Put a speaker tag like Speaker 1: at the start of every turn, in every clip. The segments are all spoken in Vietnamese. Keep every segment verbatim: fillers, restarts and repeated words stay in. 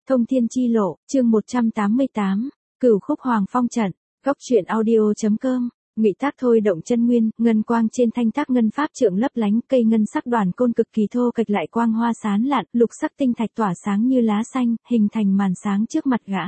Speaker 1: Thông thiên chi lộ, chương một trăm tám mươi tám, Cửu khúc Hoàng Phong trận, góc truyện audio.com, ngụy tác thôi động chân nguyên, ngân quang trên thanh tác ngân pháp trượng lấp lánh, cây ngân sắc đoàn côn cực kỳ thô kệch lại quang hoa sán lạn, lục sắc tinh thạch tỏa sáng như lá xanh, hình thành màn sáng trước mặt gã.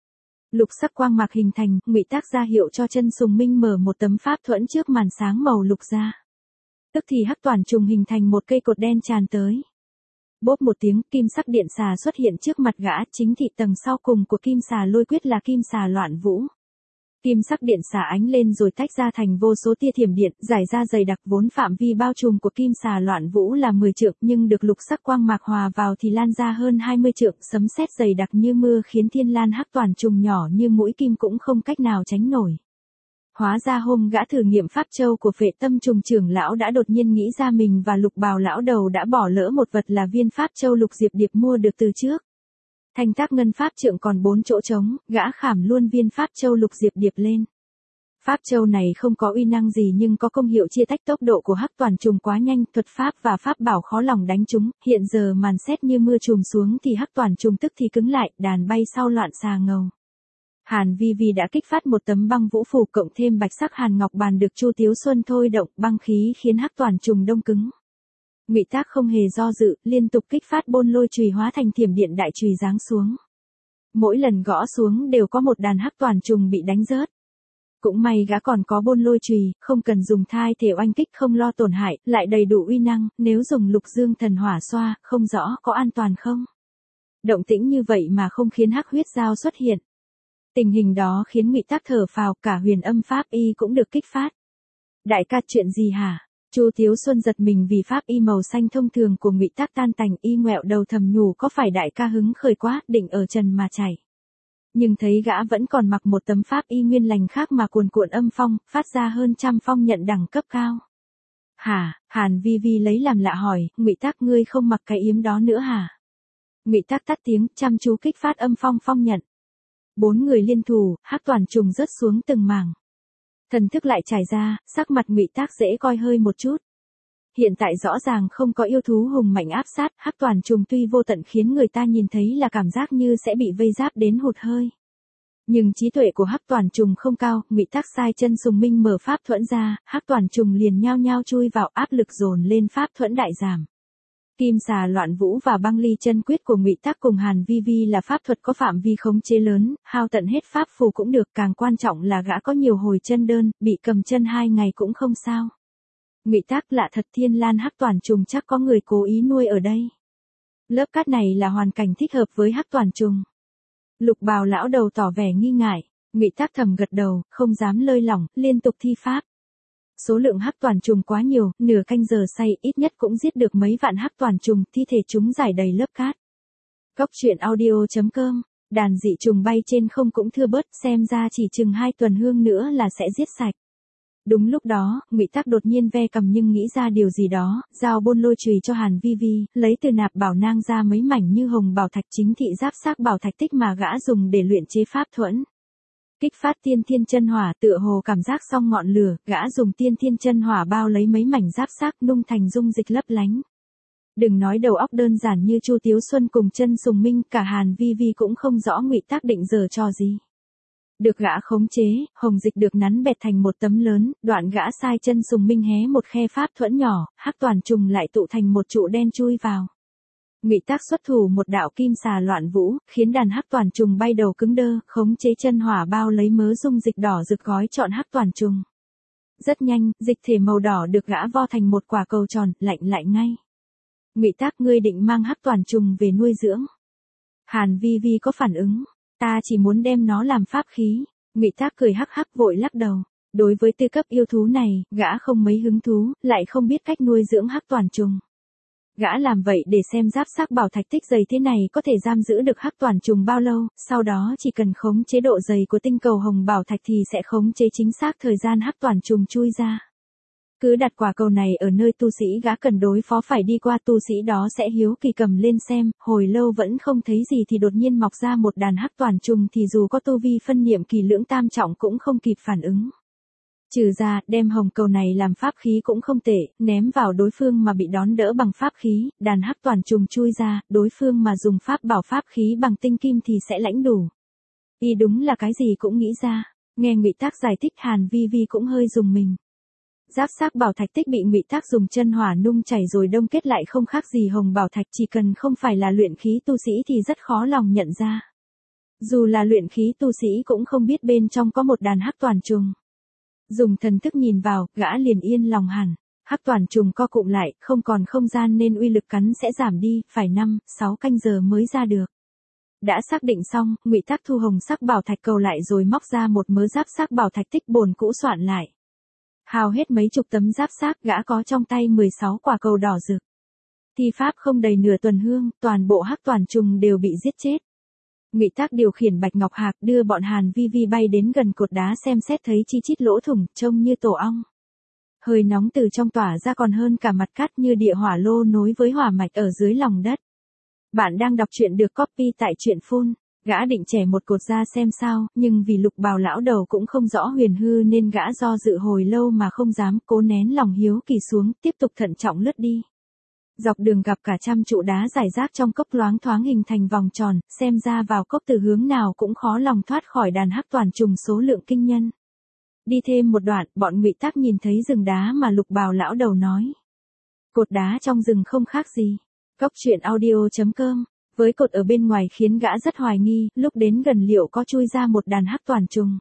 Speaker 1: Lục sắc quang mạc hình thành, ngụy tác ra hiệu cho chân Sùng Minh mở một tấm pháp thuẫn trước màn sáng màu lục ra. Tức thì hắc toàn trùng hình thành một cây cột đen tràn tới. Bốp một tiếng, kim sắc điện xà xuất hiện trước mặt gã, chính thị tầng sau cùng của kim xà lôi quyết là kim xà loạn vũ. Kim sắc điện xà ánh lên rồi tách ra thành vô số tia thiểm điện, giải ra dày đặc, vốn phạm vi bao trùm của kim xà loạn vũ là mười trượng, nhưng được lục sắc quang mạc hòa vào thì lan ra hơn hai mươi trượng, sấm sét dày đặc như mưa khiến thiên lan hắc toàn trùng nhỏ như mũi kim cũng không cách nào tránh nổi. Hóa ra hôm gã thử nghiệm pháp châu của Phệ Tâm Trùng trưởng lão đã đột nhiên nghĩ ra mình và Lục Bào lão đầu đã bỏ lỡ một vật là viên pháp châu Lục Diệp Điệp mua được từ trước. Thanh tác ngân pháp trượng còn bốn chỗ trống, gã khảm luôn viên pháp châu Lục Diệp Điệp lên. Pháp châu này không có uy năng gì nhưng có công hiệu chia tách tốc độ của hắc toàn trùng quá nhanh, thuật pháp và pháp bảo khó lòng đánh chúng, hiện giờ màn sét như mưa trùm xuống thì hắc toàn trùng tức thì cứng lại, đàn bay sau loạn xà ngầu. Hàn Vi Vi đã kích phát một tấm băng vũ phù cộng thêm bạch sắc hàn ngọc bàn được Chu Tiếu Xuân thôi động, băng khí khiến hắc toàn trùng đông cứng. Ngụy tác không hề do dự, liên tục kích phát bôn lôi chùy hóa thành thiểm điện đại chùy giáng xuống. Mỗi lần gõ xuống đều có một đàn hắc toàn trùng bị đánh rớt. Cũng may gã còn có bôn lôi chùy, không cần dùng thai thể oanh kích không lo tổn hại, lại đầy đủ uy năng, nếu dùng lục dương thần hỏa xoa, không rõ có an toàn không. Động tĩnh như vậy mà không khiến hắc huyết dao xuất hiện. Tình hình đó khiến Ngụy tác thở phào, cả huyền âm pháp y cũng được kích phát. Đại ca, chuyện gì hả? Chu Tiếu Xuân giật mình vì pháp y màu xanh thông thường của Ngụy tác tan tành, y ngoẹo đầu thầm nhủ có phải đại ca hứng khởi quá, định ở trần mà chảy. Nhưng thấy gã vẫn còn mặc một tấm pháp y nguyên lành khác mà cuồn cuộn âm phong, phát ra hơn trăm phong nhận đẳng cấp cao. Hả? Hàn Vi Vi lấy làm lạ hỏi, Ngụy tác ngươi không mặc cái yếm đó nữa hả? Ngụy tác tắt tiếng, chăm chú kích phát âm phong phong nhận. Bốn người liên thủ, hắc toàn trùng rớt xuống từng mảng. Thần thức lại trải ra, sắc mặt Ngụy tác dễ coi hơi một chút. Hiện tại rõ ràng không có yêu thú hùng mạnh áp sát, hắc toàn trùng tuy vô tận khiến người ta nhìn thấy là cảm giác như sẽ bị vây giáp đến hụt hơi. Nhưng trí tuệ của hắc toàn trùng không cao, Ngụy tác sai chân Sùng Minh mở pháp thuẫn ra, hắc toàn trùng liền nhao nhao chui vào, áp lực dồn lên pháp thuẫn đại giảm. Kim xà loạn vũ và băng ly chân quyết của Ngụy tác cùng Hàn Vi Vi là pháp thuật có phạm vi khống chế lớn, hao tận hết pháp phù cũng được, càng quan trọng là gã có nhiều hồi chân đơn, bị cầm chân hai ngày cũng không sao. Ngụy tác lạ thật, thiên lan hắc toàn trùng chắc có người cố ý nuôi ở đây. Lớp cát này là hoàn cảnh thích hợp với hắc toàn trùng. Lục Bào lão đầu tỏ vẻ nghi ngại, Ngụy tác thầm gật đầu, không dám lơi lỏng, liên tục thi pháp. Số lượng hắc toàn trùng quá nhiều, nửa canh giờ say ít nhất cũng giết được mấy vạn hắc toàn trùng, thi thể chúng rải đầy lớp cát. Góc truyện audio.com, đàn dị trùng bay trên không cũng thưa bớt, xem ra chỉ chừng hai tuần hương nữa là sẽ giết sạch. Đúng lúc đó, Ngụy tác đột nhiên ve cầm nhưng nghĩ ra điều gì đó, giao bôn lôi chùy cho Hàn Vi Vi, lấy từ nạp bảo nang ra mấy mảnh như hồng bảo thạch, chính thị giáp xác bảo thạch tích mà gã dùng để luyện chế pháp thuẫn. Kích phát tiên thiên chân hỏa, tựa hồ cảm giác xong ngọn lửa, gã dùng tiên thiên chân hỏa bao lấy mấy mảnh giáp xác nung thành dung dịch lấp lánh. Đừng nói đầu óc đơn giản như Chu Tiếu Xuân cùng chân Sùng Minh, cả Hàn Vi Vi cũng không rõ Ngụy tác định giở trò gì. Được gã khống chế, hồng dịch được nắn bẹt thành một tấm lớn, đoạn gã sai chân Sùng Minh hé một khe pháp thuẫn nhỏ, hắc toàn trùng lại tụ thành một trụ đen chui vào. Ngụy tác xuất thủ một đạo kim xà loạn vũ, khiến đàn hắc toàn trùng bay đầu cứng đơ, khống chế chân hỏa bao lấy mớ dung dịch đỏ rực gói trọn hắc toàn trùng. Rất nhanh, dịch thể màu đỏ được gã vo thành một quả cầu tròn, lạnh lại ngay. Ngụy tác, ngươi định mang hắc toàn trùng về nuôi dưỡng? Hàn Vi Vi có phản ứng, ta chỉ muốn đem nó làm pháp khí. Ngụy tác cười hắc hắc vội lắc đầu. Đối với tư cấp yêu thú này, gã không mấy hứng thú, lại không biết cách nuôi dưỡng hắc toàn trùng. Gã làm vậy để xem giáp xác bảo thạch tích dày thế này có thể giam giữ được hắc toàn trùng bao lâu, sau đó chỉ cần khống chế độ dày của tinh cầu hồng bảo thạch thì sẽ khống chế chính xác thời gian hắc toàn trùng chui ra. Cứ đặt quả cầu này ở nơi tu sĩ gã cần đối phó phải đi qua, tu sĩ đó sẽ hiếu kỳ cầm lên xem, hồi lâu vẫn không thấy gì thì đột nhiên mọc ra một đàn hắc toàn trùng thì dù có tu vi phân niệm kỳ lưỡng tam trọng cũng không kịp phản ứng. Trừ ra, đem hồng cầu này làm pháp khí cũng không tệ, ném vào đối phương mà bị đón đỡ bằng pháp khí, đàn hắc toàn trùng chui ra, đối phương mà dùng pháp bảo pháp khí bằng tinh kim thì sẽ lãnh đủ. Y đúng là cái gì cũng nghĩ ra. Nghe Ngụy Tác giải thích Hàn Vi Vi cũng hơi rùng mình. Giáp xác bảo thạch tích bị Ngụy Tác dùng chân hỏa nung chảy rồi đông kết lại không khác gì hồng bảo thạch, chỉ cần không phải là luyện khí tu sĩ thì rất khó lòng nhận ra. Dù là luyện khí tu sĩ cũng không biết bên trong có một đàn hắc toàn trùng. Dùng thần thức nhìn vào, gã liền yên lòng hẳn. Hắc toàn trùng co cụm lại, không còn không gian nên uy lực cắn sẽ giảm đi, phải năm, sáu canh giờ mới ra được. Đã xác định xong, Ngụy Tác thu hồng sắc bảo thạch cầu lại rồi móc ra một mớ giáp xác bảo thạch tích bồn cũ soạn lại. Hao hết mấy chục tấm giáp xác, gã có trong tay mười sáu quả cầu đỏ rực. Thi pháp không đầy nửa tuần hương, toàn bộ hắc toàn trùng đều bị giết chết. Ngụy Tác điều khiển Bạch Ngọc Hạc đưa bọn Hàn Vi Vi bay đến gần cột đá xem xét thấy chi chít lỗ thủng, trông như tổ ong. Hơi nóng từ trong tỏa ra còn hơn cả mặt cát như địa hỏa lô nối với hỏa mạch ở dưới lòng đất. Bạn đang đọc truyện được copy tại truyện phun. Gã định chẻ một cột ra xem sao, nhưng vì Lục Bào lão đầu cũng không rõ huyền hư nên gã do dự hồi lâu mà không dám, cố nén lòng hiếu kỳ xuống, tiếp tục thận trọng lướt đi. Dọc đường gặp cả trăm trụ đá rải rác trong cốc loáng thoáng hình thành vòng tròn, xem ra vào cốc từ hướng nào cũng khó lòng thoát khỏi đàn hắc toàn trùng số lượng kinh nhân. Đi thêm một đoạn, bọn Ngụy Tác nhìn thấy rừng đá mà Lục Bào lão đầu nói. Cột đá trong rừng không khác gì. Cốc truyện audio chấm com. Với cột ở bên ngoài khiến gã rất hoài nghi, lúc đến gần liệu có chui ra một đàn hắc toàn trùng.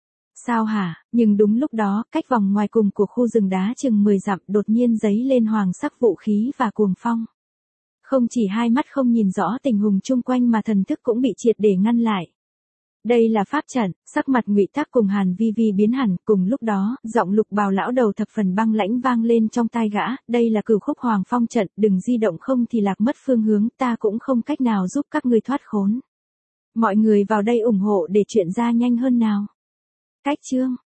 Speaker 1: Sao hả, nhưng đúng lúc đó, cách vòng ngoài cùng của khu rừng đá chừng mười dặm đột nhiên giấy lên hoàng sắc vũ khí và cuồng phong. Không chỉ hai mắt không nhìn rõ tình huống chung quanh mà thần thức cũng bị triệt để ngăn lại. Đây là pháp trận, sắc mặt Ngụy Tác cùng Hàn Vi Vi biến hẳn, cùng lúc đó, giọng Lục Bào lão đầu thập phần băng lãnh vang lên trong tai gã, đây là Cửu Khúc Hoàng Phong trận, đừng di động không thì lạc mất phương hướng, ta cũng không cách nào giúp các ngươi thoát khốn. Mọi người vào đây ủng hộ để chuyện ra nhanh hơn nào. Cách chương